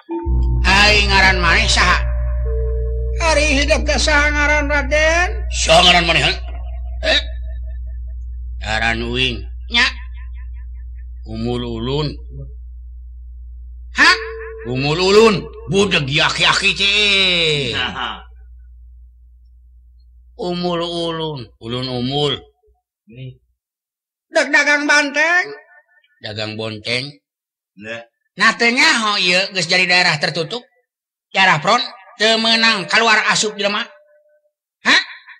Aing ngaran maneh saha? Hari hidup teh saha ngaran Raden? Saha ngaran maneh? Ngaran Uing. Nya. Umul ulun. Hah? Umul ulun. Budeg yaki-yaki teh. Umul ulun. Ulun umul. Dek dagang banteng. Dagang bonteng. Nah tengah ho ieu geus jadi daerah tertutup. Daerah front teu meunang keluar asup jelema. Hah?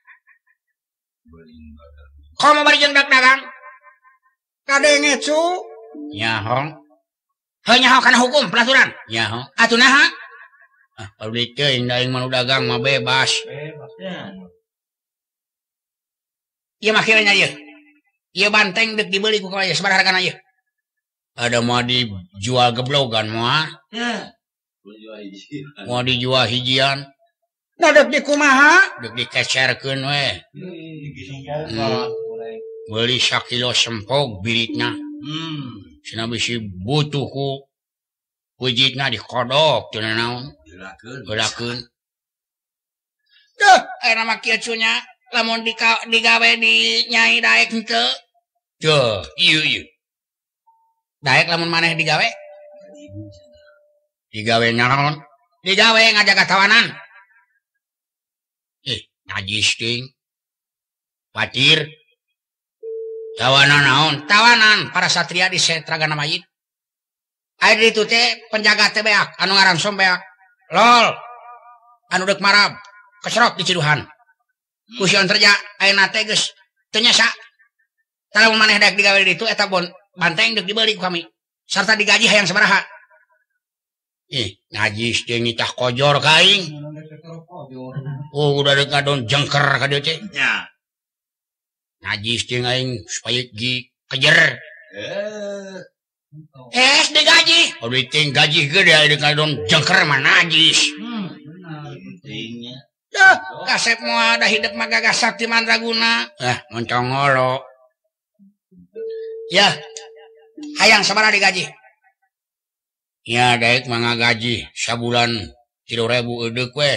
Komo bari jeung dek dagang. Kade ngecu. Nyaho. Heuh nyaho kana hukum peraturan. Nyaho. Atuh naha? Publik teuing da aing mah dagang mah bebas. Ieu mah kiranya ieu. Ieu banteng dek dibeli ku kaya sabaraha hargana ieu? Ada mau dijual geblogan mah. Mau dijual hijian. Nah dek di kumaha? Dek dikecerkeun we. Beli 1 kilo sempog biritna. Cenah bisi butuh ku wujitna dikodok teu naon. Gerakeun. Duh, aya mah kieu cunya lamun digawe di Nyai Daek henteu. Teuh, ieu. Daek lamun maneh digawe? Digawe naon? Digawe ngajaga tawanan. Najis ting. Patir. Tawanan naon? Tawanan para satria di Setragana Mayit. Aya ditu teh penjaga teh beak anu ngaran Sombeak. Lol. Anu deuk marab. Kesrot di Ciduhan. Kusion terja ayeuna teh geus teu nyasa. Lamun maneh daek digawe di ditu eta banteng deuk dibeli ku kami. Sarta digaji hayang sabaraha. Najis jeung nyitah kojor ka aing. Udah deuk ngadon jengker ka dieu teh. Nya. Najis jeung aing supaya kejer. Digaji. Abdi teh gaji gede deuk ngadon jengker mah najis. Dah, kasep moal da hidup mah gagah sakti mandraguna. Moncong ngolo. Ya. Hayang sabaraha digaji? Ya, daek mah ngagaji sabulan 3.000 eudeuh we.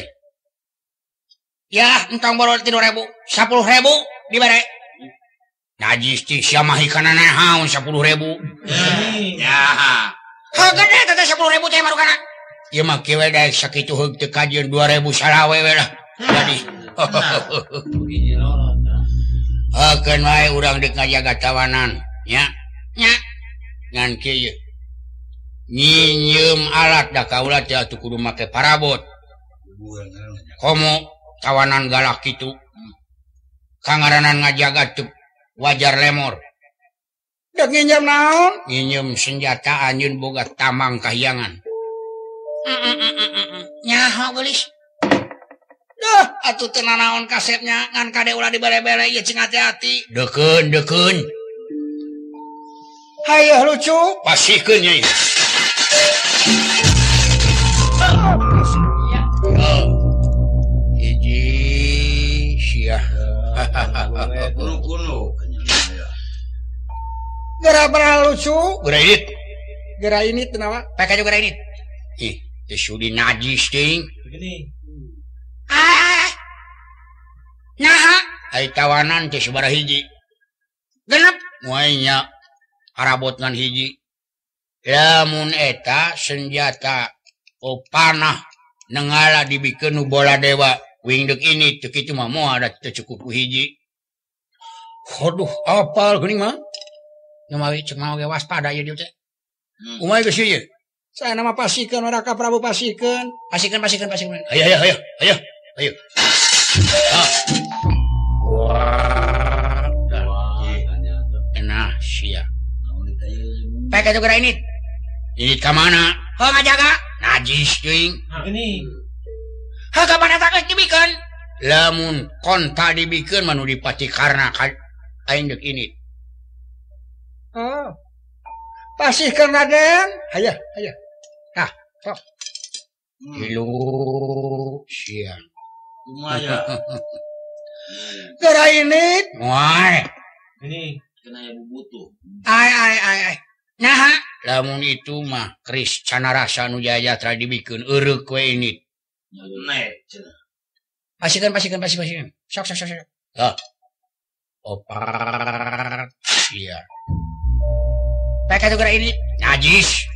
Ya, entong borol 3.000, 10.000 dibere. Najis ti sia mah ikana naon 10.000. Ya. Ha gede teh 10.000 teh marukana. Ieu mah kieu daek sakitu heug teu kajieun 2.000 salawe we lah. Jadi. Akeun wae urang deuk ngajaga tawanan, nya. Nya. Ngan kieu. Nyieum alat da kaula teh atuh kudu make parabot. Komo tawanan galak kitu. Kangaranan ngajaga teu wajar lemor. Dek nginjem naon? Nginjem senjata anjeun boga tamang kahyangan. Nyaho geulis. Duh, atuh teu nanaon kasepnya ngan kade ulah dibere-bere ieu cing hati-hati. Dekeun. Hayeuh lucu. Pasihkeun nyai. Hiji sia. Kuno. Gara lucu. Geura ini tenawa. Pakai juga ini. Teh sudi najis ting. Begini. Naha? Ai tawanan teh sabaraha hiji. Genep. Moal nya arabot ngan hiji. Lamun eta senjata panah nengala dibikeun nu bola dewa wing deuk ini teu kitu mah moal ada teu cukup ku hiji. Aduh, apal geuning mah. Nyamawi ceuk mah ge waspada ieu dieu teh. Kumaha geus ieu? Saya nama pasikeun Raka Prabu pasikeun. Pasikeun. Ayo. Nah, sia. Pakai juga ini. Ini ke mana? Heuh ngajaga. Najis teuing. Ini. Heuh kapan eta geus dibikeun? Lamun konta dibikeun mah nu dipatikarna ka aing deuk ini. Oh. Pasihkeun Raden. Hayah. Tah, sok. Ilu sia. Lumayan. Gara ini. Wae. Ini kena yang butuh. Ai. nah lamun itu mah Kris Cana rasa nu jaya tra dibikeun eureuk we ini pasikeun sok opar iya pakai juga ini najis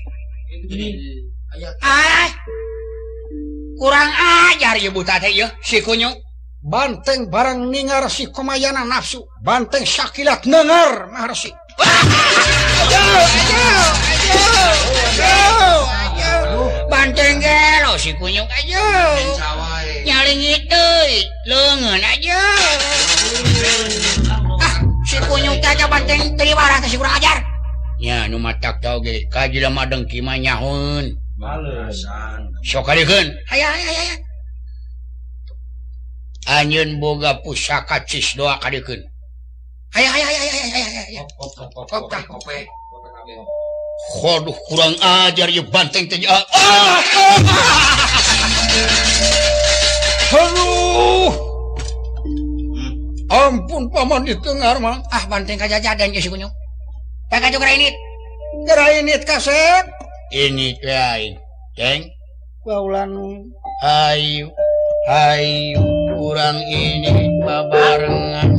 kurang ajar ya buta teh ya si kunyuk banteng barang ningar si komayana nafsu banteng syakilat nengar maharsi banteng gelo si kunyuk aja nyaling deui leungeun aja si kunyuk teh banteng teu diwarah teh si kurang ajar nya nu matak tau ge ka jelema dengki mah nyahoun balesan sok kadikeun aya anjeun boga pusaka cis doa kadikeun aya Waduh kurang ajar ya banteng teh aduh ampun paman ditengar mah banteng kajajadan geus si kunyuk pakai juga ini gerainit kasep ini teh aing ceng kaulan ayo kurang ini babarengan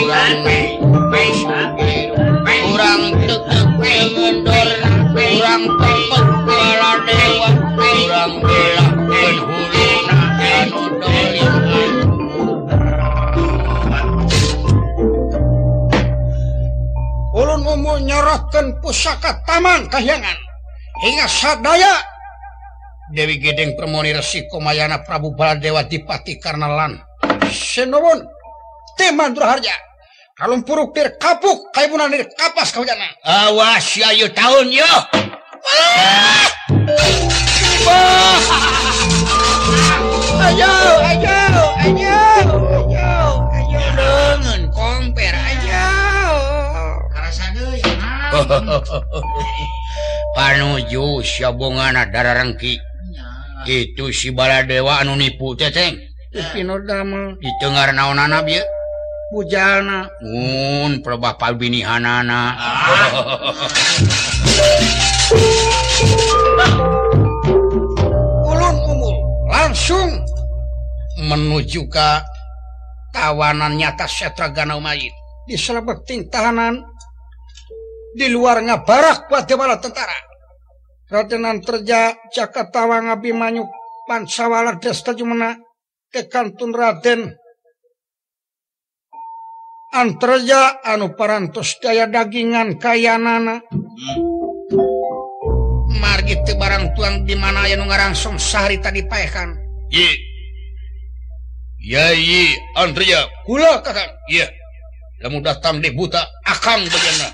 kurang deket mengendor kurang tepek bala dewa kurang belah penhuluna anu dolim ulun umum nyerahkan pusaka taman kahyangan hingga sadaya Dewi Gedeng Permoni Resi Komayana Prabu Baladewa Dipati Karnalan Senowon Temandura Harja kalung puruk dir kapuk kaibunan dir kapas kahujana awas ya ayo tahun yo ayo dengan komper aja panuju syabungana dararengki itu si Baladewa anu nipu teteng pinodama ditengar naonana bieu bujana mun probah palbinihanana ulun umul langsung menuju ke tawanan nyata Setragana Umayit di selebeting tahanan di luar ngabarak buat bala tentara Raden Antarja Jakatawa Ngabimanyu Pansawala Desta Jumena kekantun Raden Antarja anu parantos daya dagingan kayanana margi teu barang tuang di mana aya nu ngarangsung sahari tadi paekan Yai Antarja kula kakang iya lamun datang di buta akang bagianna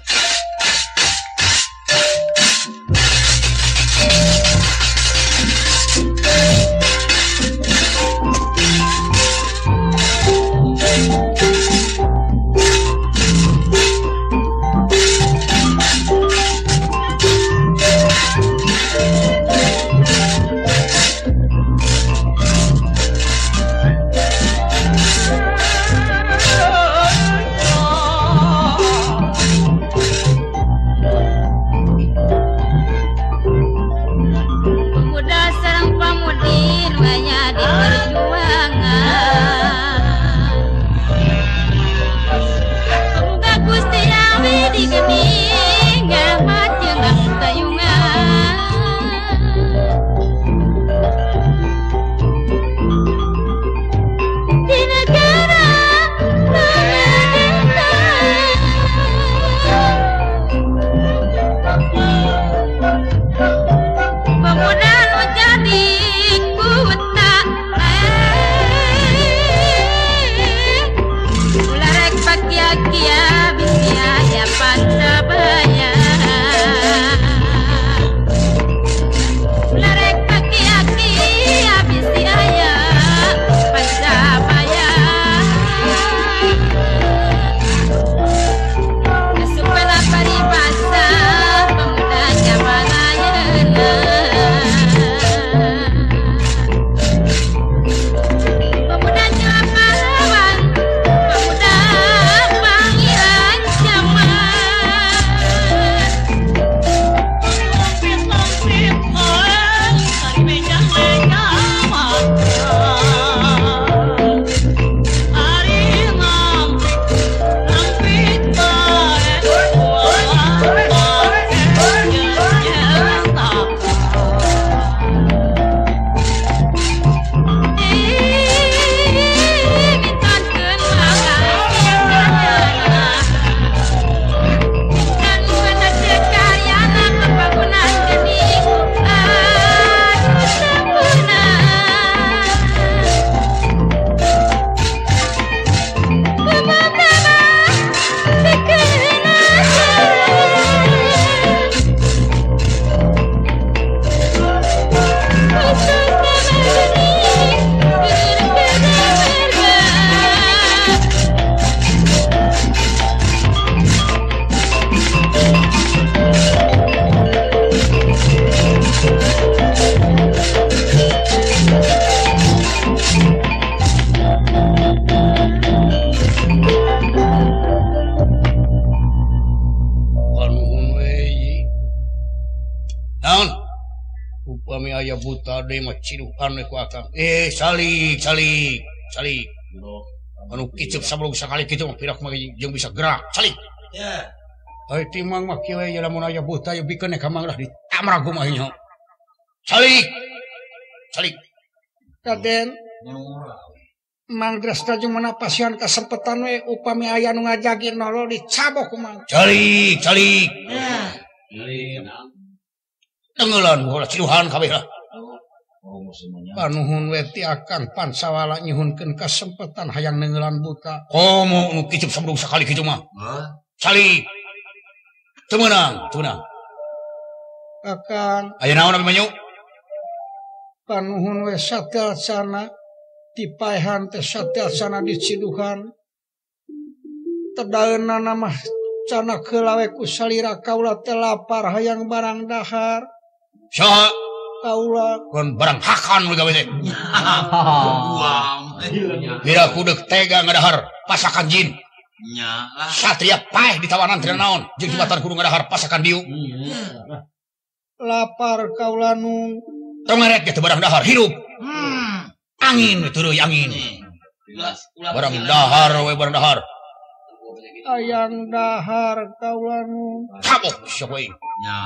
naon upami aya buta deui mah cidukan we ku akang salik anu kicup sablog sakali kitu mah pirak mah jeung bisa gerak salik ya ai timang mah kieu we lamun aya buta ya bikeun ka manglah ditamrag mah nya salik Raden Mang Dresta jeung mana pasian kasempetan we upami aya nu ngajagi nolol dicabok ku mang. Calik. Ya. Tengeulan bola ciduhan kabeh lah. Panuhun we ti akan pansawala nyuhunkeun kasempetan hayang neungeulan buta. Komo nu kicup sabrung sakali kitu mah. Calik. Teu meunang. Akan aya naon abi manyu? Panuhun we satel sana dipaehan teh satel sana diciduhan tedaeuna mah cana keula we ku salira kaula teh lapar hayang barang dahar saha kaula kun barang hakan we gawe teh dira kudek tega ngadahar pasakan jin nya satria paeh ditawanan teu naon jeung jembatan kudu ngadahar pasakan diu lapar kaula nu teu ngarek teh barang dahar hirup angin tuluy angin barang dahar ayang dahar kaula nu cabok sok we nya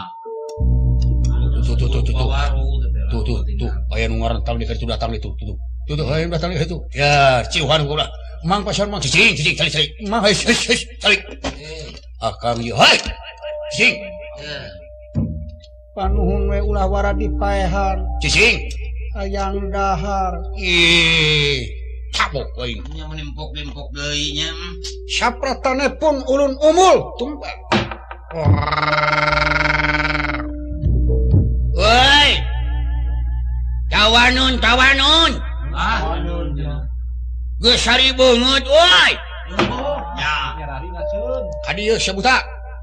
tuh aya nu ngarental di kitu datang itu tuh aya datang itu ya ciuhan gula mang pasan mang cicing calik mang calik akang ieu hai cicing panuhun we ulah wara dipaehan cicing ayang dahar cabok we nya menempok deui nya sapratane pun ulun umul tumpah woi tawanun geus sari beungeut woi nya kadieu sabuta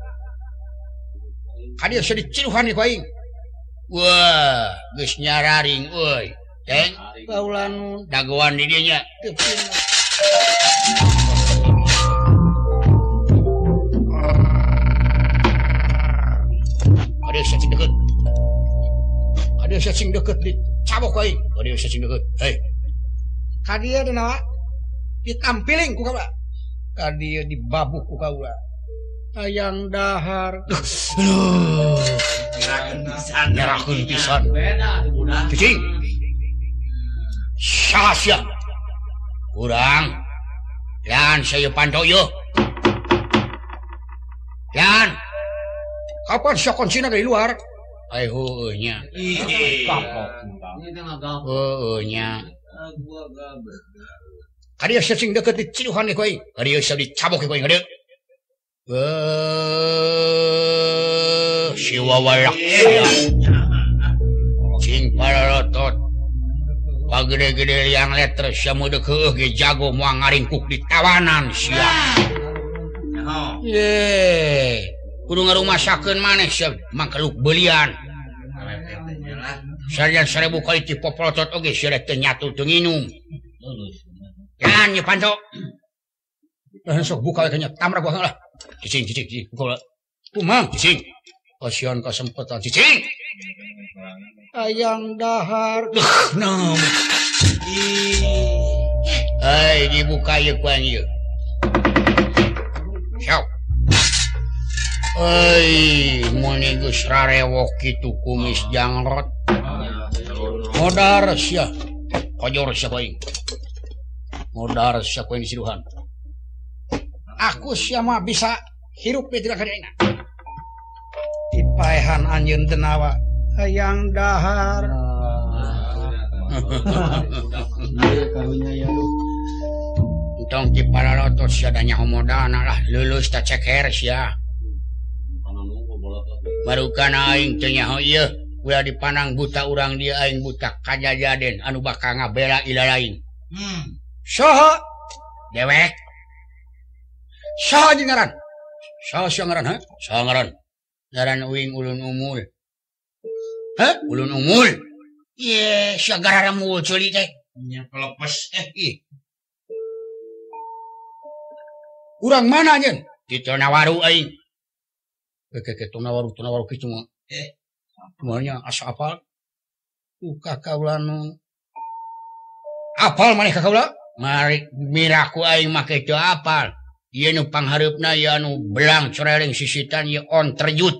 kadieu sadiciluhan ku aing wah, geus nyararing euy. Teng, kaula nu dagoan di dieu nya. Ada cacing deket di cabok aing. Ada cacing deket. Hei. Kadieu di nawa? Ditampiling ku kaula. Kadieu dibabuk ku kaula. Ayang dahar nyerahkeun pisan cicing sasia urang yan saya pantau yo yan kapan sia kuncina dari luar ai heueuh nya nya kadieu cacing deket di ciduhan ku aing kadieu sia dicabok ku aing kadieu siwa walak cing pararotot pagede-gede liang letter sia meudeuk heueuh ge jago moal ngaringkuk di tawanan sia ye kudu ngarumasakeun maneh sia mangkeluk beelian sarian 1000 kali ti popolotot oge sia teu nyatu teu nginum kan nya panto sok buka we nya tamrak gua lah cicing buka kumang cicing kasihan kasempetan cicing ayang dahar nah ai dibuka ye ku anjeun sok ai mun geus rarewok kitu kumis jangrot modar sia kojor sia aing modar sia aing siduhan aku sia mah bisa hirup di tengah kadina dipaehan anjeun tenawa hayang dahar entong ti paralotot sia da nyaho modana lah lulus ta ceker sia barukana aing teu nyaho ieu ulah dipandang buta urang dia aing buta kajajaden anu bakal ngabela ila lain saha dewek saha ngaran saha ngaran ha saha ngaran uing ulun umul ha ulun umul ye sia garara mul ceuli teh nya pelepes urang mana anjeun di Tonawaru aing ke Tonawaru kitu mah Semuanya asa apal. Kakaula nu apal maneh kakaula? Mari miraku aing make teu apal. Ieu nu panghareupna ieu anu belang coreling sisitan ieu on terjut.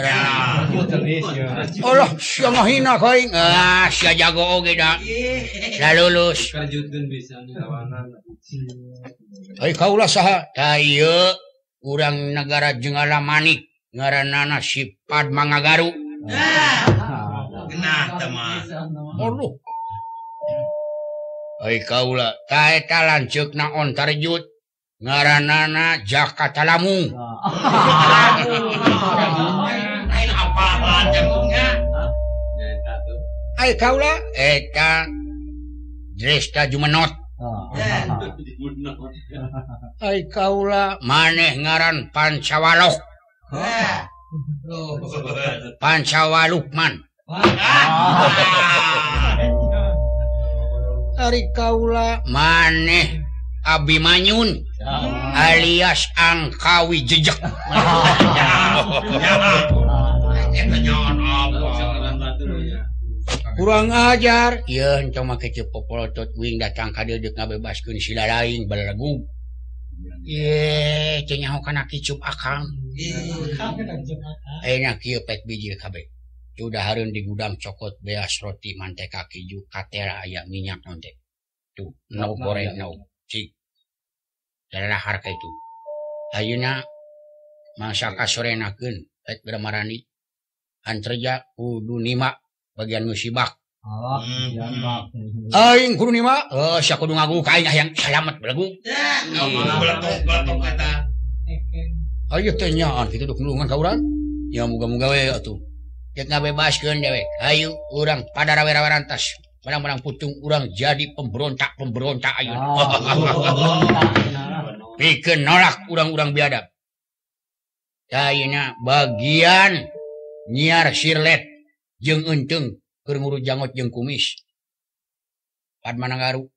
Allah sia ngahina ka aing. Sia jago oge da. Da lulus. Terjutkeun bisa lawanan. Ai kaula saha? Da ieu urang negara Jenggala Manik ngaranana si Padma Ngagaru. Genah teh mah. Aduh. Ai kaula ta eta lanceukna on terjut ngaranana Jakarta Lamu. Lain apaan jangkungnya? Ai kaula eta Dresta Jumenot. Ai kaula maneh ngaran Pancawalok. Pancawalukman. Ari kaula maneh Abimanyun alias Angkawi Jejek. Kurang ajar. Ieu henteu make cepopolotot wing datang ka deudeuh ngabebaskeun sila lain balegu. Ye, teu nyaho kana kicup akang. Ayeuna kieu pek biji kabeh. Udahareun di gudang cokot beas roti manteka keju katela aya minyak naon teh. Tuh, nau goreng nau. Cik. Dalahar ka itu. Ayeuna mangsa kasorenakeun pek Bramarani. Antreja kudu nima bagian musibah. Aing kudu nima. Sia kudu ngagu ka aing hayang salamet belagu. Belatok kata. Ayo teh nyaan kitu duk nulungan ka urang. Ya muga-muga we atuh. Cek ngabebaskeun dewek. Ayo urang pada rawe-rawe-rantas. Barang-barang putung urang jadi pemberontak ayeuna. Pikeun nolak urang-urang biadab. Ayeuna bagian nyiar sirlet jeung eunteng keur ngurus jangot jeung kumis. Padma Ngagaru.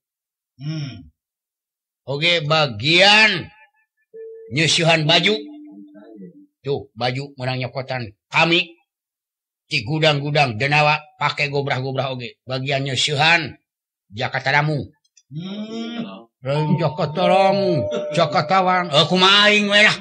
Oge bagian nyeusuhan baju. Tuh, baju meunang nyokotan kami di gudang-gudang Denawa pake gobrah-gobrah oge. Bagian nyeusuhan Jakarta Lamu. Jakarta Lamu, Jakatawan. Kumaha aing we lah.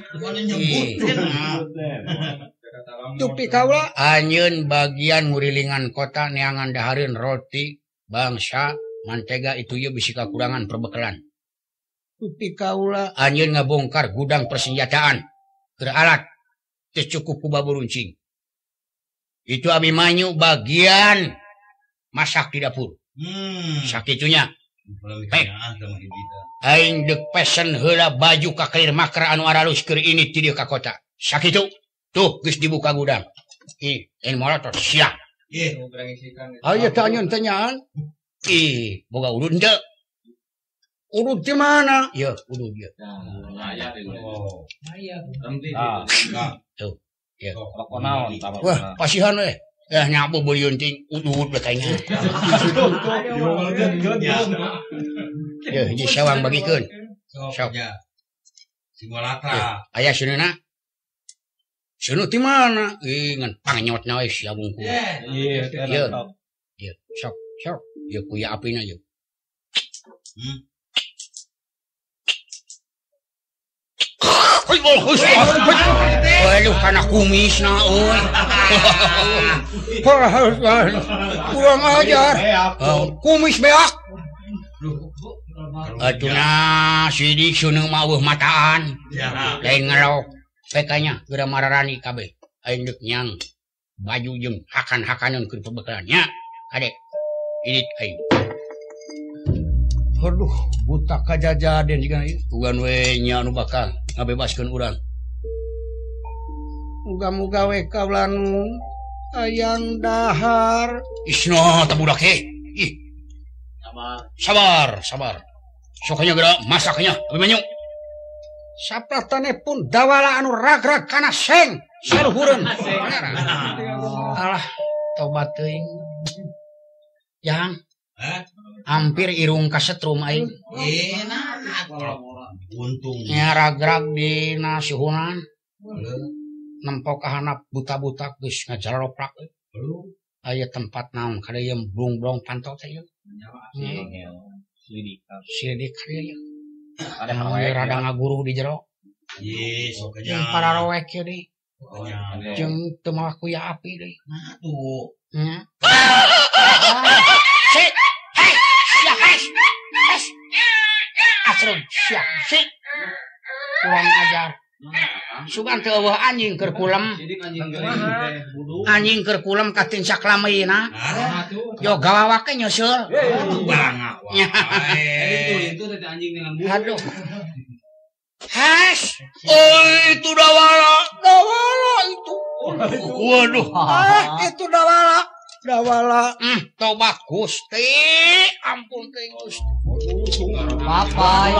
Tupi kaula anjeun bagian ngurilingan kota neangan dahareun roti bangsa mantega itu ye bisi kakurangan perbekalan. Tupi kaula anjeun ngabongkar gudang persenjataan keur alat teu cukup ku baburuncing. Itu Abimanyu bagian masak di dapur. Sakitunya. Baik. Aing dek pesen heula baju ka kelir makra anu aralus keur ini ti dieu ka kota. Sakitu. Tuh, geus dibuka gudang. Ini molotot siap. Ayo tanyaan tanyaan. Boga urut henteu? Urut di mana? Ya, urut dia. Tuh. Ya. Wah, pasihan we. Nyabu beuliun ting udut bekainya. Ya, hiji sawang bagikeun. Sok. Simulatra. Aya seuneuna. Seuneu ti mana? Ngan pangnyotna we sia bungkul. Iya. Iya, sok. Ya kuya apina ye. Waduh, kana kumisna euy. Kurang ajar. Kumis beak. Atuna sidik seuneu mah eueuh mataan. Lain ngalok. Pekanya geura mararani kabeh. Aing deuk nyang baju jeung hakan-hakaneun keur pebekalan nya. Ade. Ini aing. Aduh, buta kajajaden jiga ieu. Ugan we nya anu bakal ngabebaskeun urang. Muga-muga we kaula nu ayang dahar. Isna teh budak he. Ih. Sabar. Sok nya geura masaknya Abimanyu. Sapratane pun dawala anu ragrag kana seng saluhureun. Alah, tobat teuing. Yang hampir irung kasetrum aing. Untung. Nya ragrag dina suhunan. Nempok ka handap buta-buta geus ngajaloprak. Aya tempat naon kada yang blong-blong pantau teh ieu. Selidik ieu. Ada rada ngaguruh di jero. Sok aja. Jeung pararoek ieu deui. Jeung teu mawa kuya api deui. Nah tuh. Nya. Asrun siap sih. Kurang ajar. Sugan teu eueuh anjing keur kulem. Anjing keur kulem ka tincak lameina. Yo gawawak ke nyeuseul. Bangak wae. Itu teh anjing dengan bulu. Aduh. Has. Oh, itu dawala itu. Waduh. Itu dawala. Tobat Gusti. Ampun teh Gusti. Papai.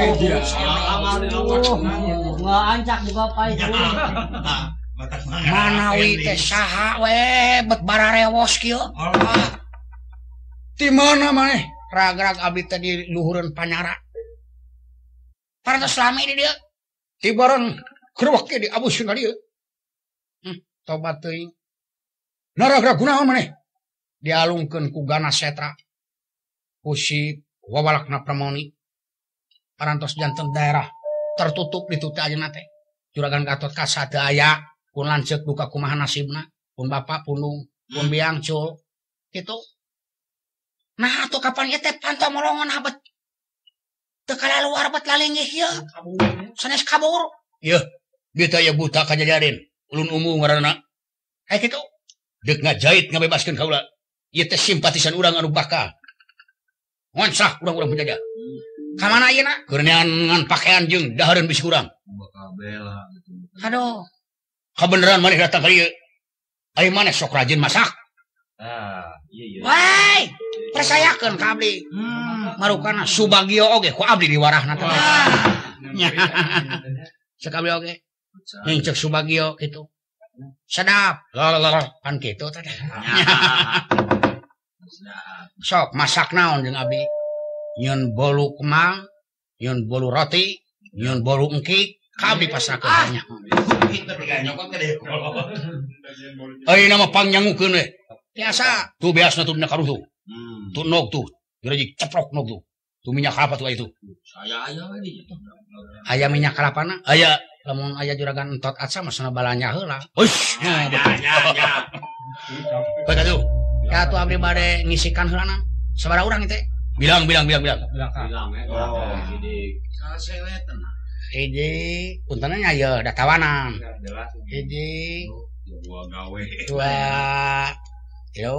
Ancak di papai. Manawi teh saha we bet bararewos kieu. Di mana maneh? Rag-rag abdi teh di luhureun Panyara. Parantos lami di dieu. Ti bareng krewek di abuskeun ka dieu. Tobat teuing. Naragra kunaon maneh? Dialungkeun ku Ganas Setra. Ku si wawalakna Pramoni. Parantos janten daerah tertutup di teu ayeuna teh. Juragan Gatot Kaca teu aya, pun lanceuk duka kumaha nasibna, pun bapak punung, pun biang cul. Kitu. Nah, atuh kapan ieu teh pantau molongan habet. Teu kalaluar bet lalinggih ieu. Sanes kabur. Yeuh, dieu teh aya buta kajajarin. Ulun ungu ngaranna. Kayak kitu. Deuk ngajait ngabebaskeun kaula. Ieu teh simpatisan urang anu bakal. Ngonsah urang-urang penjajah. Ka mana ayeuna? Keur ngan pakaian jeung dahareun bisi urang. Bakal bela gitu. Aduh. Kabeneran maneh datang ka dieu. Ai maneh sok rajin masak. Iya. Wai, percayakeun ka abdi. Marukana Subagio oge ku abdi di warahna teh. Nya. Cek abdi oge. Yang cek Subagio kitu. Sedap. Lalalala pan kitu teh. Sok masak naon jeung abdi? Nyieun bolu kemang, nyieun bolu roti, nyieun bolu engkik, ka abdi pasrakeun banyak. Ai nama pangnyangukeun we. Biasa. Tuh biasna tuh dina karuh tuh. Tuh nog tuh. Dirajik ceprok nog tuh. Tuh minyak kelapa tuh itu. Saya aya we di. Aya minyak kelapana? Aya. Lamun aya juragan entot atsa masana balanya heula. Uish. Ya. Baik atuh. Ya tuh abdi bade ngisikan heulana. Sabaraha urang teh? Bilang. Bilang Hiji, puntenna nya ieu datawanan. Hiji. Dua. Yo.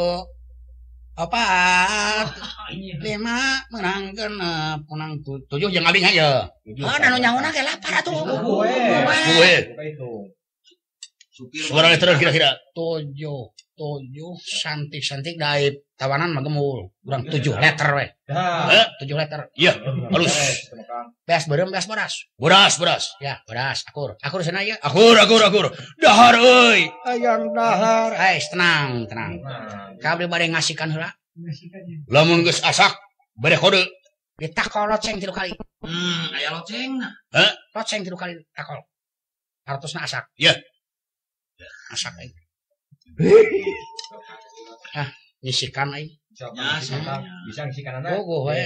4. 5 menangkeun punang 7 jeung abdi nya ieu. Da nu nyauna ge 8 atuh. Kuwe. Suara terus kira-kira 7 santik dari tawanan mah gemul urang 7 liter we. 7 liter. Iya, halus. Beas beureum beas bodas. Bodas. Ya, bodas akur. Akur sana ieu. Akur. Dahar euy. Ayang dahar. Tenang. Kabeh bade ngasihkan heula. Lamun geus asak bade kode. Ditakol loceng 3 kali. Aya locengna. Loceng 3 kali takol. Hartosna asak. Iya. Asak aing. Nyisikan aing. Bisa ngisikan anak. Oh, we.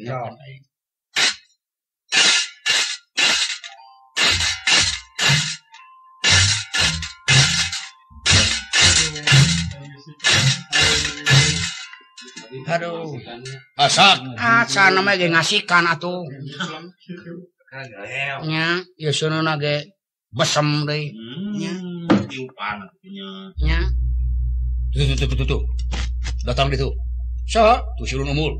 Aduh. Asa nama ge ngasikan atuh. Nya, ieu sununa ge besem deui. Nya. Nya. Tuh. Datang di tuh. Saha? Tuh si ulun umul.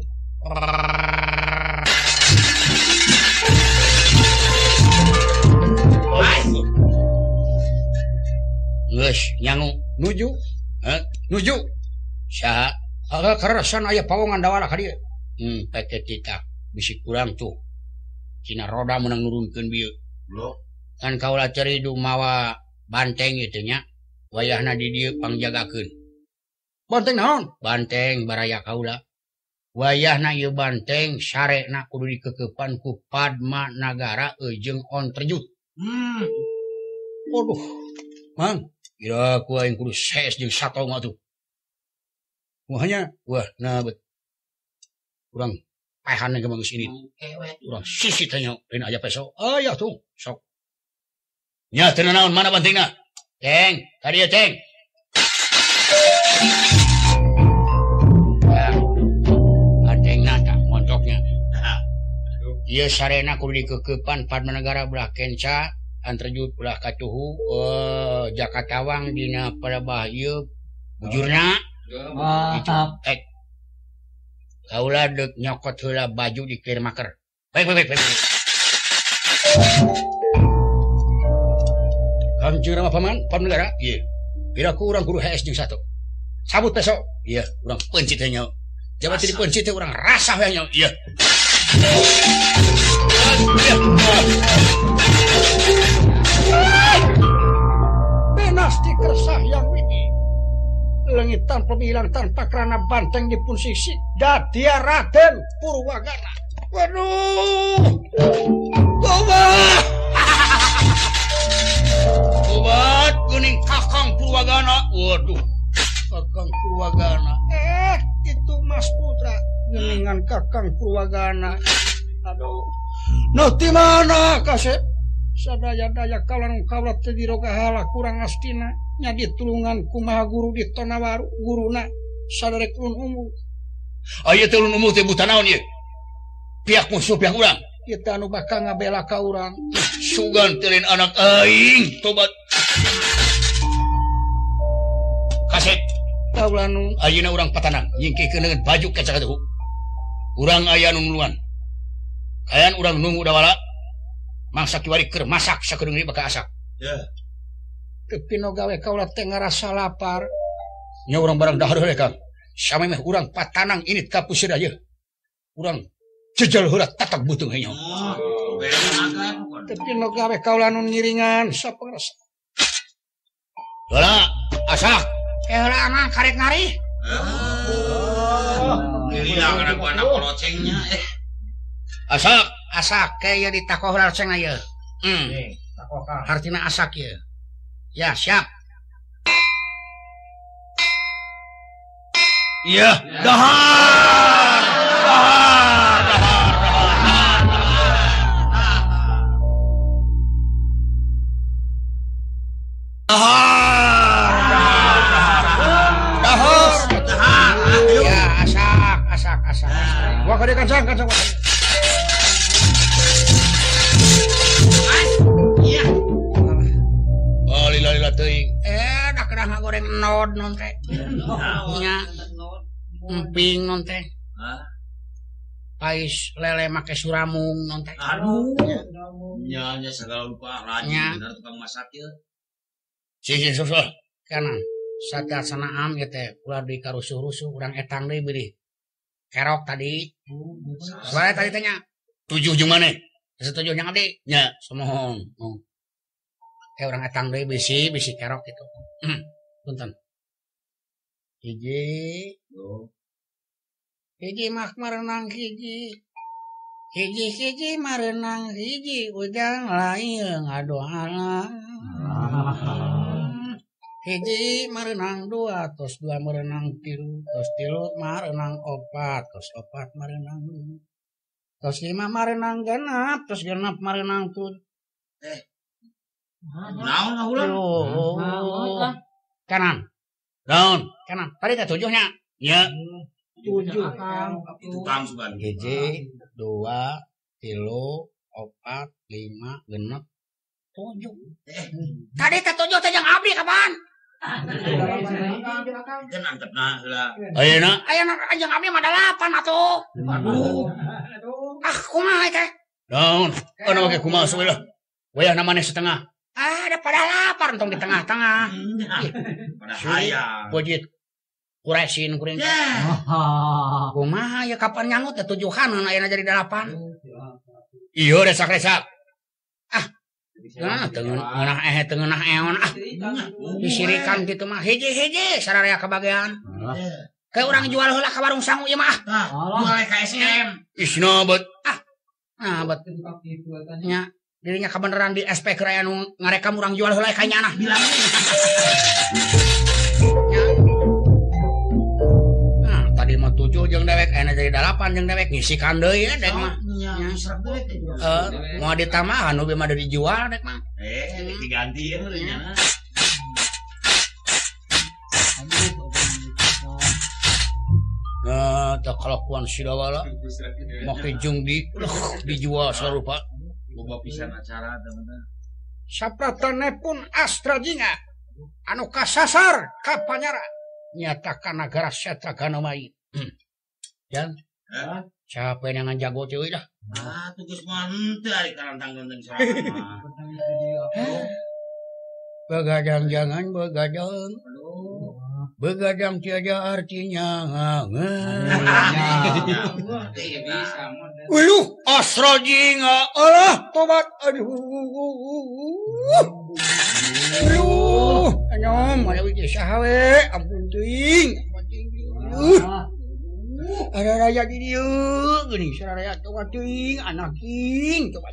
Geus nyangu nuju. Nuju. Saha? Karasan aya pawongan dawala ka dieu. Pake kita bisi kurang tuh. Cina roda menang nurunkeun bieu. Kan kaula ceridu mawa banteng ieu teh nya. Wayahna di dieu pangjagakeun. Banteng naon? Banteng baraya kaula. Wayahna ieu banteng sarekna kudu dikeukepan ku Padma Nagara jeung On Terjut. Waduh. Mang, Kira ku aing kudu ses jeung sato mah tuh. Muanya wah nah bet. Urang paehan ge manggeus ini. Urang sisi tanya lain aja peso. Aya tuh sok. Nya teu naon mana pentingna? Ceng, tadi ya Ceng. Ya. Adengna tak montoknya. Ieu sarena kudu dikekepan Padmanegara belah Kenca. Antarjut belah Katuhu Jakatawang dina Palebah ieu bujurna kaula deuk nyokot heula baju di clear maker. Baik. Kanjeng Rama Paman Padmanegara ieu piraku urang kudu HS jeung sato sabut besok ieu urang pencit teh nya jabat di pencit teh urang rasah we nya ieu Benas dikersah yang widi. Lengit tanpa hilang tanpa kerana banteng dipun sisi. Dadia Raden Purwagana. Waduh. Obat kuning Kakang Purwagana. Waduh. Kakang Purwagana. Itu Mas Putra. Geningan Kakang Purwagana. Aduh. Nah di mana kasep? Sadaya-daya kaulan kaulat teu dirogahala kurang astina nya ditulungan kumaha guru di Tonawaru guruna saderek ulun umur. Aya teh ulun umur teh buta naon ieu? Pihak musuh pihak urang. Ieu teh anu bakal ngabela ka urang. Sugan teuleun anak aing tobat. Kasep. Kaula nu Ayeuna urang patanang nyingkikeun dengan baju kaca katuhu. Urang aya nu nuluan. Kayan urang nunggu dawala. Mangsa kiwari keur masak sakedeung ieu bakal asak. Ya. teu pino gawe kaula teh ngarasa lapar. Nya urang barang dahar heula Kang. Sami mah urang patanang ini ka puseur aja. Urang jejal heula tatak butung nya. Teu pino gawe kaula nu ngiringan sapangrasa. Heula asak. Heula mah karek ngari. Hilang ada anak kolocengnya. Asak kayak ditakoh laceng aja. Artinya asak ya. Ya siap. Iya. Dahar. Ya asak. Wah kade kancang. Lila teuing. Dah kena ngagoreng nod non teh. Nya. Emping non teh. Pais lele make suramung non teh. Aduh. Nya segala lupa rajin bener tukang masak ieu. Sih susul. Kanan. Sadat sanaam ieu teh ulah deui karusuh-rusuh urang etang deui beuri. Kerok tadi. Soalnya tadi teh nya 7 jeung maneh. setuju nya abdi. Nya samohon. Orang etang deui bisi kerok gitu. Punten. Hiji mah marenang hiji marenang hiji ujang lain ngadoana. Hiji marenang 2 tos 2 marenang 3 tos 3 marenang 4 tos 4 marenang 5 tos 5 marenang 6 tos 6 marenang 7. Naon ulang? Kanan. Tadi teh 7 nya. Ya. 7. Tukang sugan. 1, 2, 3, 4, 5, 6, 7. Tadi teh 7 teh jeung abdi kapan? Kan antepna heula. Ayeuna Jeung abdi mah 8 atuh. Aduh. Kumaha teh? naon? Anu make kumaha we lah. Wayahna maneh setengah. Ada pada lapar entong di tengah-tengah. Pada hayang. Pojit kuresin kuring. Kumaha ya kapan nyangut teh 7-an ayeuna jadi 8. Iya resak-resak. Nah, teungeunah teungeunah eon disirikan kitu mah hiji-hiji sararea kebagian. Kayak urang jual heula ka warung sangu ieu mah. Mulai ka SM. Isna bet. Nah, bet nya dirinya kebenaran di SP keraya nu ngarekam urang jual heula ka nyana bilang nah tadi mah 7 jeung dewek aya jadi 8 jeung dewek ngisikan deui ya dek mah mau ditambahan nu mah dijual dek mah diganti ya nyana nah tak kalakuan sidawala make jeung dijual sarupa loba pisan acara teman-teman sapratanepun Astra Jinga anu kasasar ka panyara nyatakan nagara Setragana Mayit dan siapa yang jago ceuy dah tugas mah henteu ari karantang genteng sorangan begadang jangan begadang begadang tiada artinya Uluh Astra Jinga alah tobat aduh anyom mana wiji sahawe ampun teuing ada raya di dieu geuning saraya tobat teuing anak king coba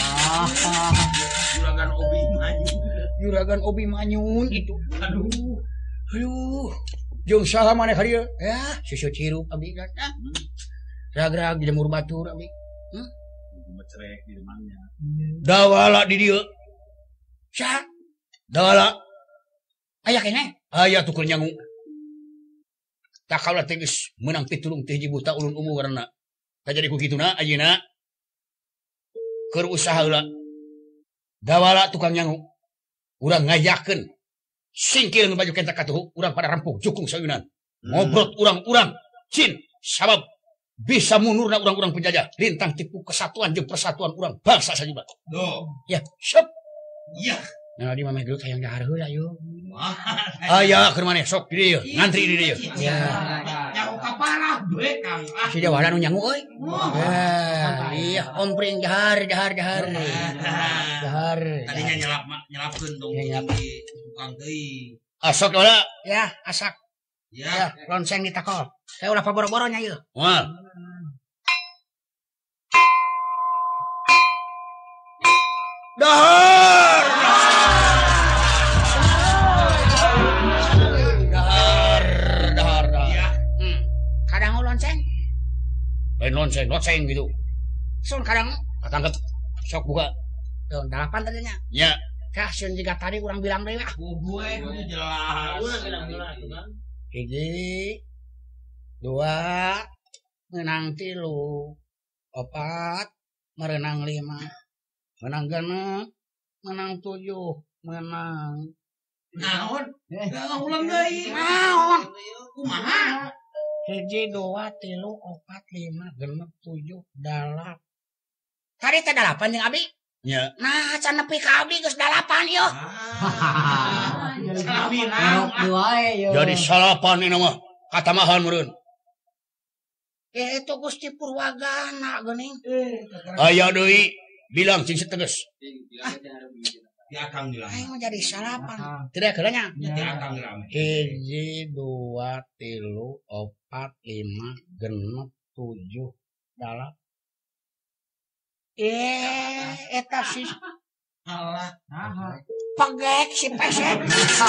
juragan obi manyun itu aduh jeung saha maneh ka dieu ya susu cirup abdi kan ragrag di lemur batur abdi mecerek di demannya dawala di dieu sa dawala aya keneh aya tukul nyangu tak kaula teh geus meunang pitulung teh hiji buta ulun umur karena tak jadi ku kituna ayeuna keur usaha heula dawala tukang nyangu urang ngayakeun singkir baju kentak katuh urang pada rampung jukung sayunan ngobrol urang-urang cin sabab bisa munurna urang-urang penjajah lintang tipu kesatuan jeung persatuan urang bangsa sajuba ya sep iya nah di mameh gelut hayang dahar heula yo aya keur maneh sok di dieu ngantri di dieu ya nyaho kaparah duit Kang si jawara nu nyangu euy iya ompring dahar tadinya nyelapkeun dong tukang teuing asok heula ya asak ya lonceng ditakol saya ulah paboro-boro nya ieu moal dahar ya kadang lonceng lain lonceng gitu sun kadang katangkep sok buka 8 tadinya nya kah sun jiga tadi urang bilang deui gue kudu jelas hiji 2 menang 3 4 merenang 5 menang 6 menang 7 menang naon ulang deui naon kumaha hiji 2 3 4 5 6 7 8 tadi teh 8 jeung abi nya nah can nepi ka abdi geus 8 yo jadi salapan ini mah katamahan meureun itu Gusti Purwagana geuning aya deui bilang cing tegas di akang bilang aing mah jadi salapan tidak keulanya di akang bilang hiji 2 3 4 5 6 7 8 eta sih alah pegek si pesek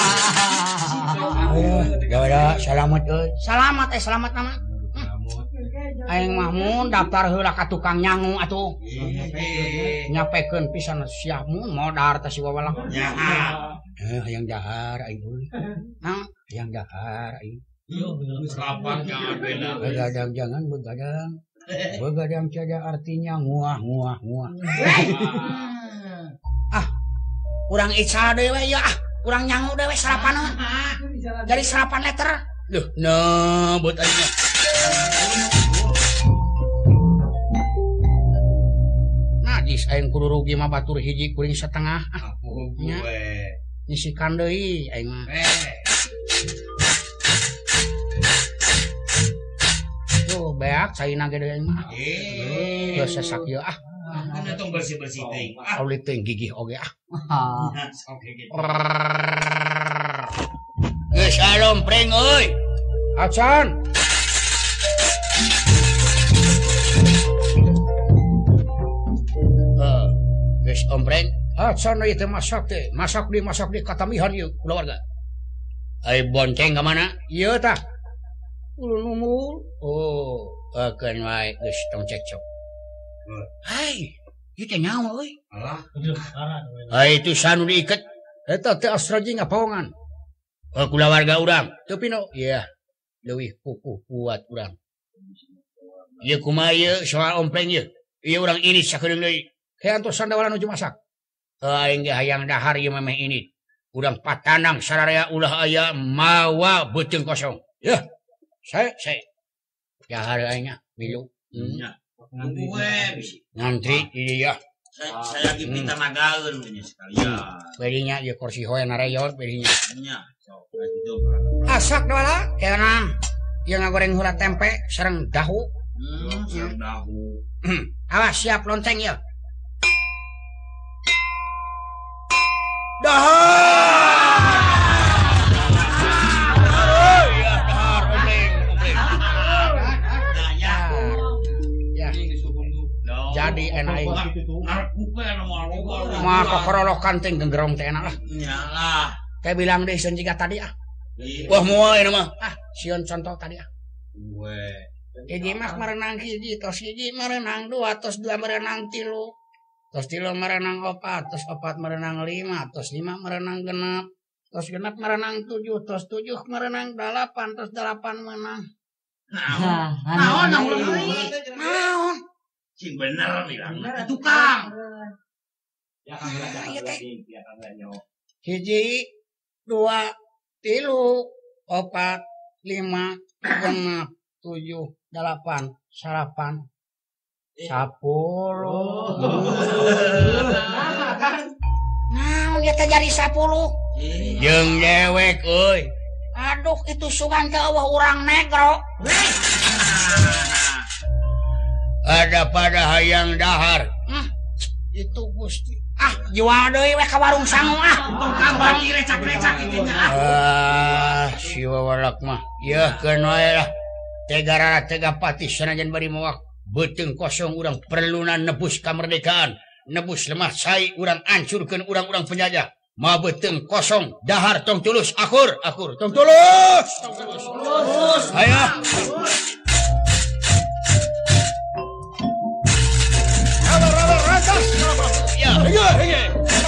ya selamat euy selamat nama aing mah mun daftar heula ka tukang nyangu atuh nyapekeun pisan sia mun modar teh si wawalang hayang dahar aing euy nah hayang dahar aing selapan jangan beda begadang jangan begadang tiada artinya nguah urang ical dewe ya urang nyangu dewe sarapan jadi sarapan letter duh nah buat aingnya najis aing kudu rugi mah batur hiji kuring setengah gue nyisikan deui aing mah tuh beak saina ge deui aing mah geus sesak ieu Ana tong bersih-bersih teuing. Aulit teuing gigih oge Oke gitu. Geus alompreng euy. Acan. Geus geus ombreng. Acan ieu teh masak di katamihan ieu keluarga. Ai bonceng ka mana? Ieu tah. Ulun umul. Oh, akeun wae geus tong cekcok. Hai, ieu teh nyawa euy. Alah. Ai itu sanu diiket. Eta teh asraji ngapaongan. Kulawarga urang. Teu pino. Iya. Leuwih pupuh kuat urang. Ieu kumaha ieu soal ompleng ieu. Ieu urang ini sakedeung deui. Hean tos sandawala nuju masak. Aing ge hayang dahar ieu memeh ini. Urang patanang sararea ulah aya mawa beuteung kosong. Yah. Saya Dahar aing nya milu. Nya. Ngantri di ya. Saya lagi minta nagaeun nya sekalian. Bedinya ieu kursi hoe nareyor bedinya. Nya. Sok gitu. asak wala. Keunang. Ieu ngagoreng heula tempe sareng dahu. Sareng dahu. Awas siap lonceng ya. Jadi enak ini. Mah kokoroloh kanting genggerong teh enak lah. Nyalah. Kayak bilang deh sion jiga tadi ah. Wah moal ini mah. Ah, sion contoh tadi ah. Hiji mah merenang hiji, tos hiji merenang dua, tos dua merenang tilu. Tos tilu merenang opat, tos opat merenang lima, tos lima merenang genep, tos genep merenang tujuh, tos tujuh merenang dalapan, tos dalapan menang. Naon? Cing bener bilang tukang. Hiji, dua, tilu, opat, lima, genep, tujuh, dalapan, salapan, 10. Nah, dia terjadi 10. Jeung dewek euy. Aduh, itu sugan teh eueuh urang negro. Ada pada hayang dahar. Itu Gusti. Ah, jual deui we ka warung sangu ah. Tukang bagi recak-recak itu nya. Si wawalak mah. Yeuh keun wae lah. Tega pati sanajan bari moak beuteung kosong urang perluna nebus kamerdekaan, nebus lemah sai urang ancurkeun urang-urang penjajah. Ma beuteung kosong dahar tong tulus akur tong tulus. Aya. Rabar ratas. Ya. Hege.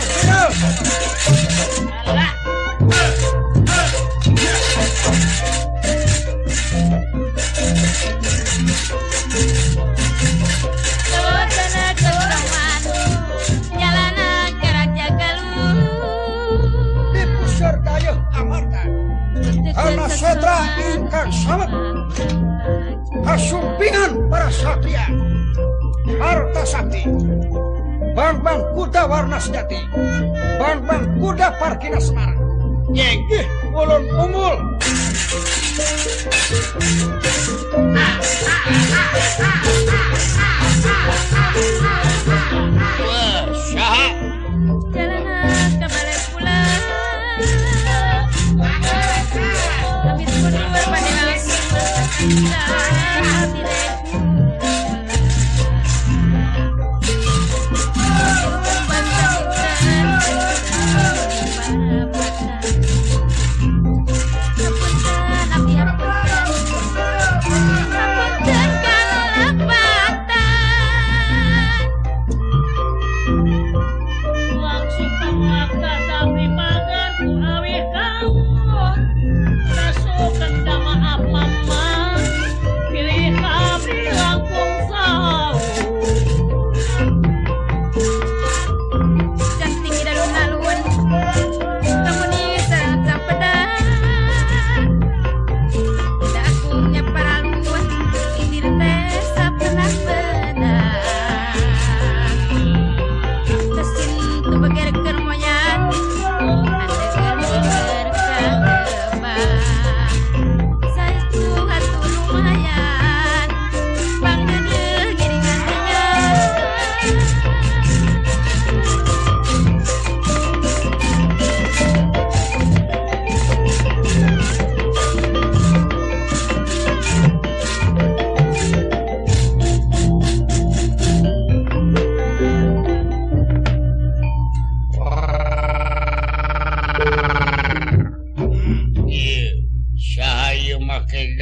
Karena setra ingkang samet hasumpingan para satria harta sakti bang kuda warna sejati bang kuda parkina Semarang yenggih ulun umul Saha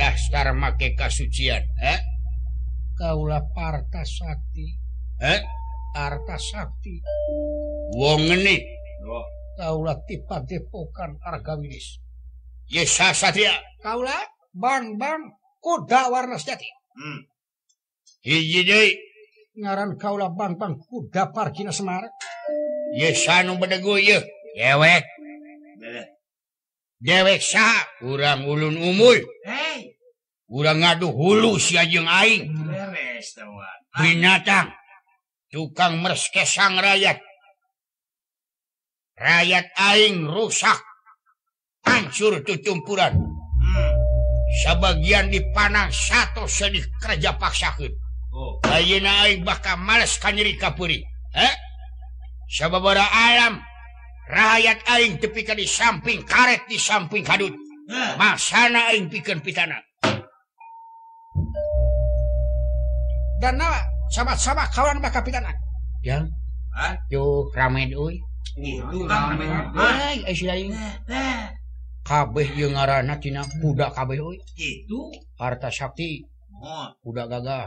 dasar make kasucian Kaula Parta Sakti Arta Sakti wong ngeni Kaula tipa depokan Argawinis Yesa Satria Kaula bang kuda warna sejati hiji deui ngaran kaula bang kuda Pargina Semar Yesa nu bedegu ieu dewek sa urang ulun umul urang ngadu hulu sia jeung aing binatang tukang merskesang rakyat aing rusak hancur tutumpuran sebagian dipanang satu sedih kerja paksakeun ayeuna aing bakal males ka nyeri kapeuring sababaraha alam rakyat aing tepika di samping karet di samping kadut masana aing pikeun pitana dan sama-sama kawan bakal pitana ya yo rame deui itu rame ai aing kabeh ieu ngaranna tina kuda kabeh euy itu Harta Sakti kuda gagah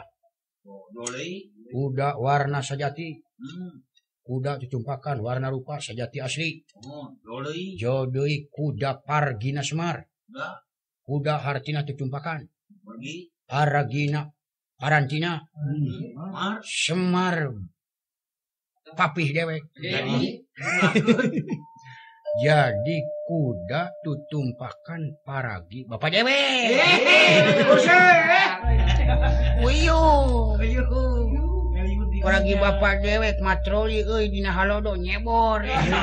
kuda warna sejati kuda tutumpakan warna rupa sejati asli jodohi kuda Pargina Semar kuda hartina tutumpakan Paragina Parantina Semar papih dewek jadi kuda tutumpakan Paragi bapak dewek Paragi bapak dewek matroli euy dina halodo nyebor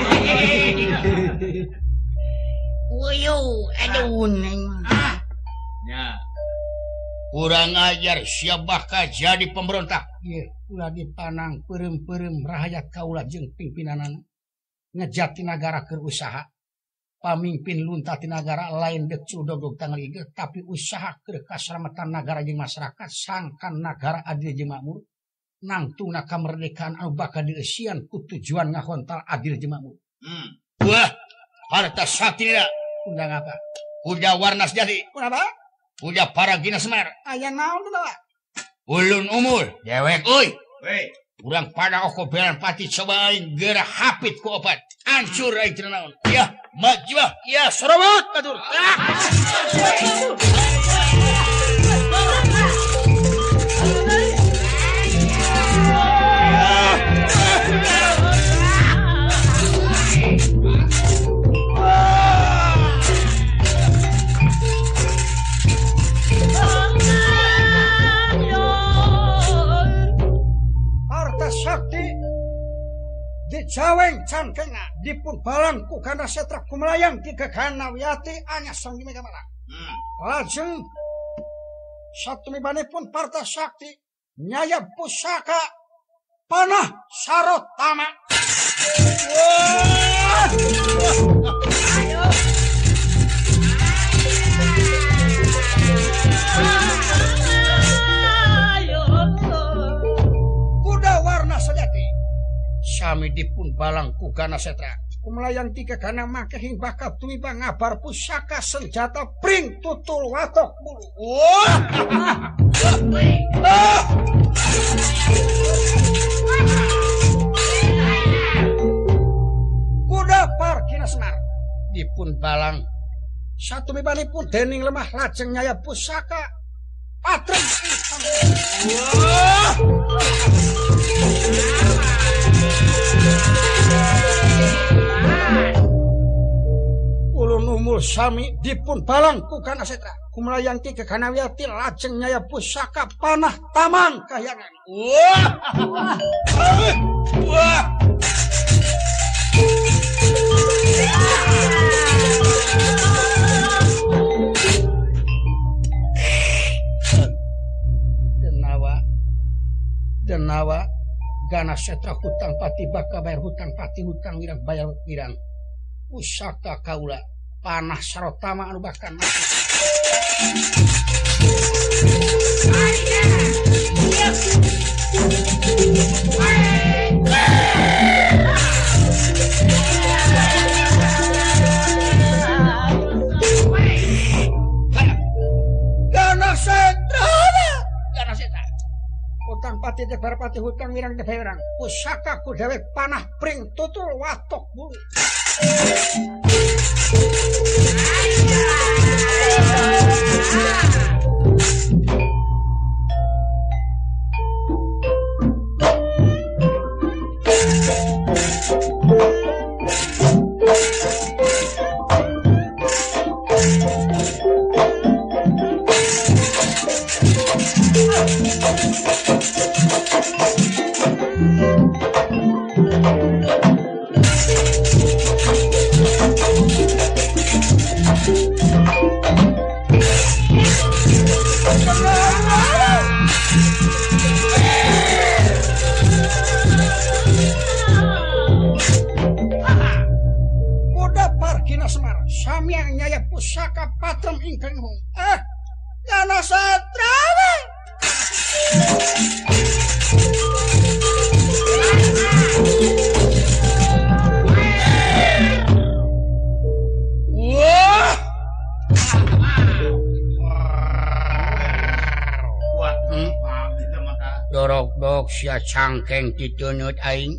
aduh neng nya kurang ajar siap bakal jadi pemberontak ulah dipanang perem rakyat kaula jeung pimpinanana ngejati nagara keur usaha pamimpin lunta ti nagara lain dek cudog tangaligeut tapi usaha keur kaslametan nagara jeung masyarakat sangkan nagara adil jeung makmur nangtungna kamerdekaan anu bakal dieusian ku tujuan ngahontal adil jeung makmur wah Harta Sakti undang apa kuda warna sejati apa kuda Paragina Semar aya naon tuh ulun umul dewek euy urang pada oko belan pati coba aing geura hapit ku opat hancur aing tina naon ya maju ya sorobot atur Sakti dijaweng cangkenga dipun balangku kana setra kumelayang ti kekana wiyati anya sang di megamana lajeng satumibane-pun Parta Sakti nyaya pusaka panah sarotama sami dipun balangku kana setra kumelayang tiga kana make hing bakat tumiba ngabar pusaka senjata pring tutul watok bulu kuda Pargina Semar dipun balang satumibanipun dening lemah lajeng nyaya pusaka patreng ulun umul sami dipun balangku kana setra kumelayang ti kekanawiyati lajeng nyaya pusaka panah tamang kahyangan denawa gana setra hutang pati baka bayar hutang pati hutang wirang bayar wirang pusaka kaula panah sarotama anu bahkan Gana Setra. Gana Setra. Utang pati teh barpati hutang wirang teh wirang. Pusaka ku dewek panah pring tutul watok bulu. Samyang nyaya pusaka patrem ingkang hung. Gana Setra. Wah. Kuat kita mata. Dorok-dok sia cangkeng ditunyut aing.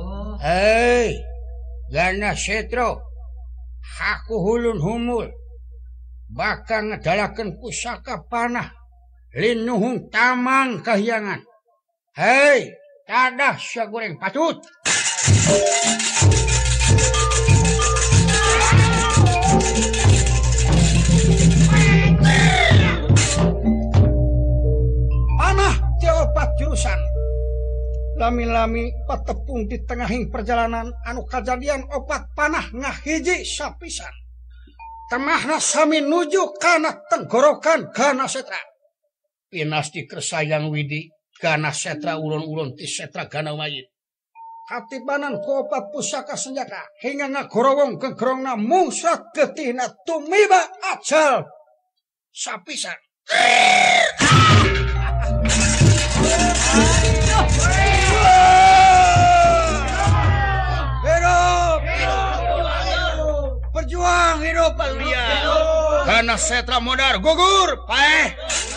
Gana Setra. Aku hulun humul bakal ngedalakan pusaka panah linuhung tamang kahyangan. Hei, tadah sia goreng patut. Panah teopat jurusan. Lami-lami patepung di tengahing perjalanan anu kajadian opat panah ngahiji sapisan. Temahna sami nuju kana tenggorokan Gana Setra. Pinas di kersayang widi Gana Setra ulun-ulun ti Setra Gana Mayit. Katibanan ku opat pusaka senjata hingga ngagorowong kegerongna mungsat getihna tumiba ajal sapisan. Berjuang hidup mulia. Gana Setra modar gugur paeh.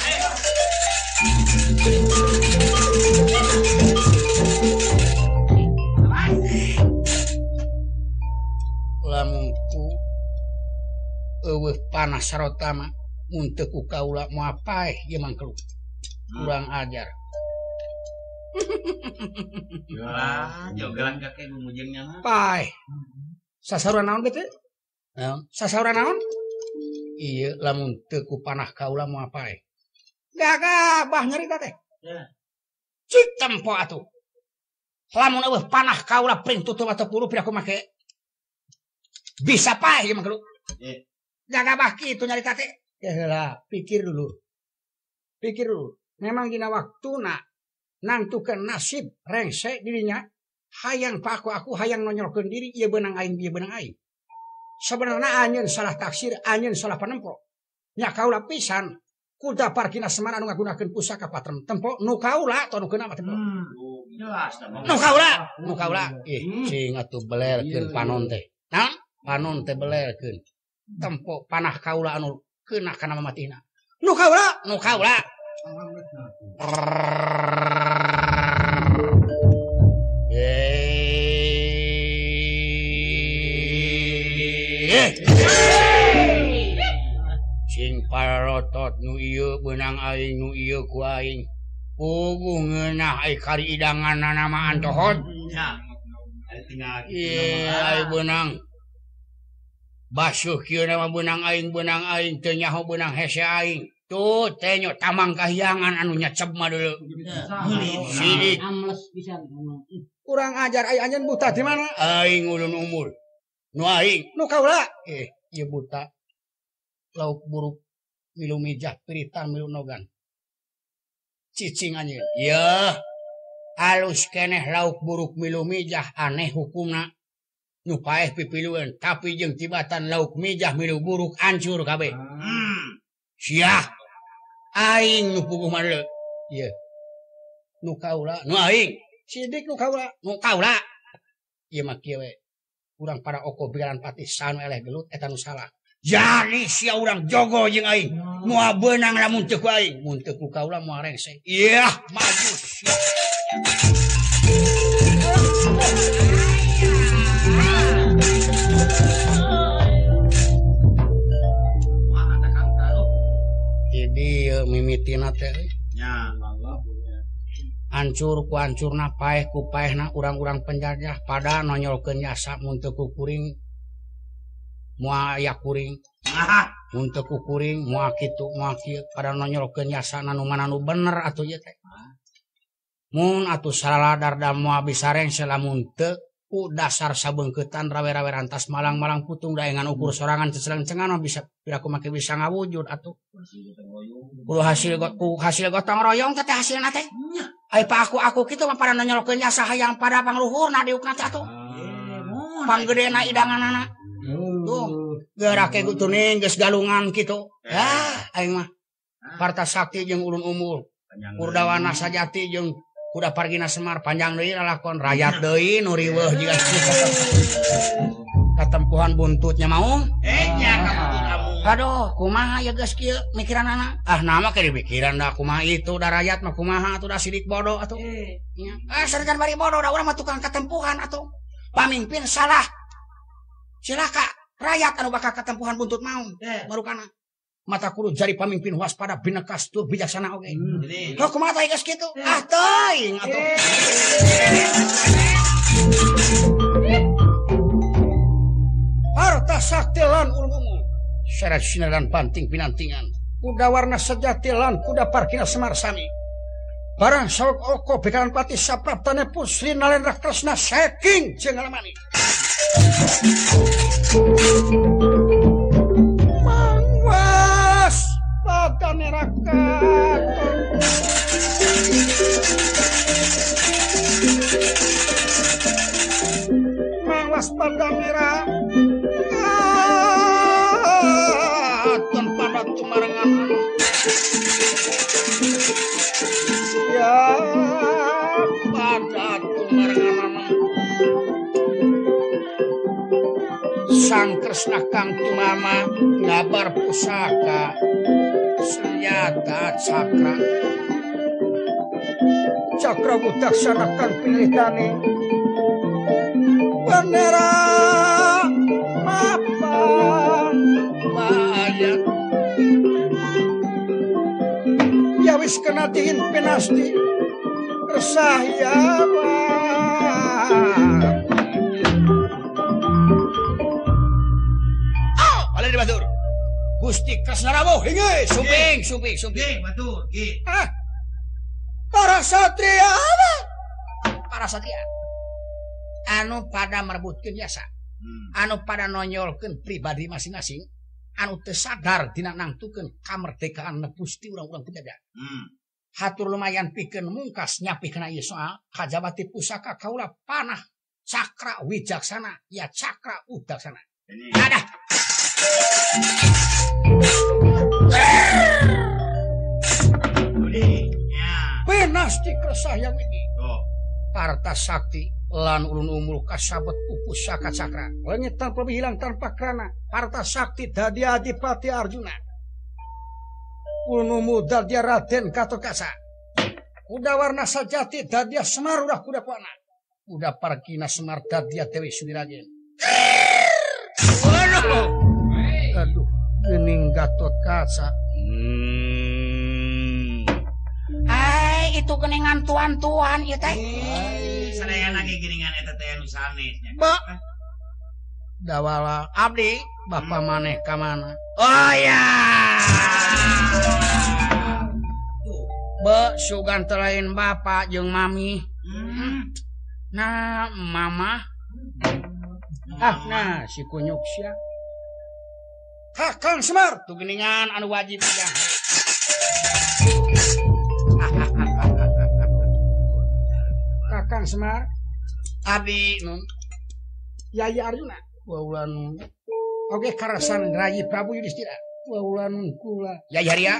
Lamunku eueuh panas sarotama mun teu ku kaula moal paeh ieu mangkeluk. Kurang ajar. Ya, jogelan kakek ngumujengnya mah. Paeh. Sasaruan naon bete? Sasaruan naon? Iya, lamun teu ku panah kaula moal paeh. Gagah bah nyarita teh. Ya. Cik tempo atuh. Lamun eueuh panah kaula pring tutup atau puluh pira aku make. Bisa paeh ieu mangkeluk. Gagah bah kitu nyarita teh. Ya heula, pikir dulu. Memang dina waktuna nangtukeun nasib rengse dirinya. Hayang paku aku hayang nonyolkeun diri ieu beunang aing Sebenarnya anjeun salah taksir, anjeun salah panempo. Nya kaula pisan kuda parkina semana anu ngagunakeun pusaka patrem tempo nu kaula atau nu keuna tempo. Jelas Nu kaula. Cing atuh belelkeun panon teh. Naon? Panon teh belelkeun. Tempo panah kaula anu keuna kana mamatihna. Nu kaula. Sing parotot nu ieu beunang aing nu ieu ku aing. Puguh ngeunah ai kari idanganna nama antohot. Ya. Tinggal ai beunang. Basuh kieu nama beunang aing teu nyaho beunang hese aing. Tuh teh nyo tamang kahyangan anu nyacep mah deuleu. Sidik. Kurang ajar ai anjeun buta di mana? Aing ulun umur. Nu aing, nu kaula. Ieu buta. Lauk buruk milu mijah piritan milu nogan. Cicing anjeun. Yeuh. Alus keneh lauk buruk milu mijah aneh hukumna. Nu paeh pipilueun tapi jeung tibatan lauk mijah milu buruk hancur kabeh. Siah. Aing nu puguh mah deuleu. Ieu. Nu kaula, nu aing. Sidik nu kaula. Ieu mah kieu we. Urang pada oko bigaran patih sanu eleh gelut eta nu salah. jadi sia urang jogo jeung aing moal beunang lamun teu ku aing mun teu ku kaula moal rengse iya maju jadi mimitina teh nya hancur ku hancurna paeh ku paehna urang-urang penjajah pada nonyolkeun jasa mun teu ku kuring moal aya kuring mun teu ku kuring moal kitu moal kieu pada nonyolkeun jasa nu mana nu bener atuh ieu teh mun atuh saladar da moal bisa rengse lamun teu ku dasar sabeungkeutan rawe-rawe rantas malang-malang putung daengan ukur sorangan ceceleng-cengan bisa piraku make bisa ngawujud atuh kudu hasil gotong royong teh hasilna teh ai pa aku kitu mah pada nonyolkeun jasa hayang pada pangluhurna diukna teh atuh panggedena idanganana tuh geurake kutuning geus galungan kitu ya aing mah Parta Sakti jeung ulun umul Kurdawana Sajati jeung Kuda Pargina Semar panjang deui lalakon rayat deui nu riweuh jiga katempuhan buntutnya mau nya kamu aduh kumaha ya geus kieu mikiranana nama ke dipikiran da kumaha itu da rayat mah kumaha atuh da sidik bodoh atuh nya sarjan bari bodoh da urang mah tukang katempuhan atuh pamimpin salah cilaka rakyat anu bakal katempuhan buntut mau marukana mata kudu jadi pamimpin waspada binekas tur bijaksana oge kok kumaha teh geus kitu teuing atuh Parta Sakti lan ulung syarat sinaran panting pinantingan kuda warna sejati lan kuda Pargina Semar sami barang sawek oko bekalan pati sapraptane pusri nalendra tresna saking jeung ngalamani mangwas pada neraka mangwas pada merah aton pada tumarengan ya pada tumarengan Sang Kresna Kang Tumama ngabar pusaka senjata cakra budaksana kang pilitane bendera mapan bayat ya wis kena diin pinasti resah ya di batur Gusti Kresna rawuh hinggih sumping batur ge para satria anu pada merebutkeun jasa anu pada nonyolkeun pribadi masing-masing anu teu sadar dina nangtukeun kamerdekaan nepusti urang-urang penjajah hatur lumayan pikeun mungkas nyapikeun ieu soal kajabati pusaka kaula panah cakra wijaksana ya cakra udaksana ada Penasti kresah yang ini Parta Sakti lan ulun umul kasabet pusaka cakra lenyit tanpa hilang tanpa krana Parta Sakti dadi Adipati Arjuna ulun umul dadi Raden Gatotkaca kuda warna Sajati dadi Semar udah kuda puana kuda Pargina Semar dadi Dewi Sudiragen aduh gening Gatotkaca itu geningan tuan-tuan ieu teh sadayana ge geningan eta teh anu sanes dawala abdi bapa maneh ka mana oh ya sugan lain bapa jeung mami nah mama nah si kunyuk sia Kakang Semar tuh geningan anu wajib ya. Kakang Semar abi nun Yai Arjuna waulan oge karasan Rayi Prabu Yudhistira waulan kula Yai Arya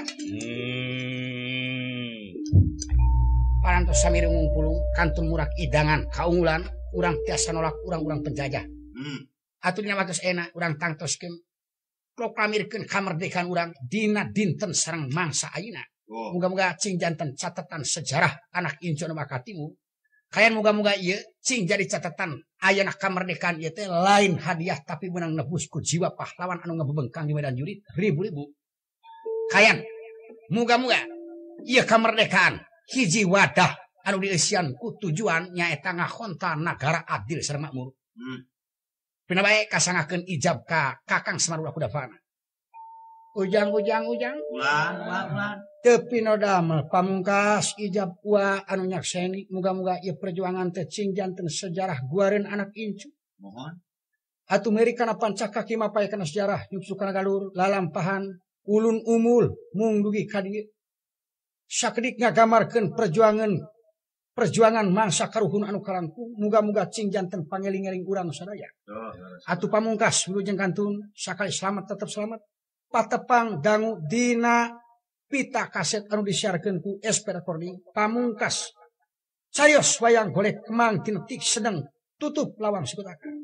parantos samiri ngumpulung kantun murak idangan kaungulan urang tiasa nolak urang-urang penjajah atuh dina watos enak urang tangtoskeun proklamirkeun kamardikaan urang dina dinten sareng mangsa ayeuna. Muga-muga cing janten catatan sejarah anak incu nu bakatimu. Kayan muga-muga ieu cing jadi catatan ayeuna kamardikaan ieu teh lain hadiah tapi menang nebus ku jiwa pahlawan anu ngabebengkang di medan jurid ribu-ribu. Kayan muga-muga ieu kamardikaan hiji wadah anu dieusian ku tujuan nyaeta ngakhontal nagara adil sareng makmur. Pina bae kasangakeun ijab ka Kakang Semar ulah kudavana. Ujang. Ulang. Teu pino damel pamungkas ijab wa anu nyakseni muga-muga ieu perjuangan teh cing janten sejarah guareun anak incu. Mohon. Atuh meuri kana pancakaki mapae kana sejarah nyuksu kana galur lalampahan ulun umul mung dugi ka dieu. Sakedik ngagamarkeun perjuangan mangsa karuhun anu karangku muga-muga cing janten pangeling-eling urang sadaya. Atuh pamungkas wilujeng kantun sakali selamat tetep selamat patepang dangu dina pita kaset anu disiarkeun ku SP Recording pamungkas carios wayang golek kemang tina tik sedeng tutup lawang sikutaka.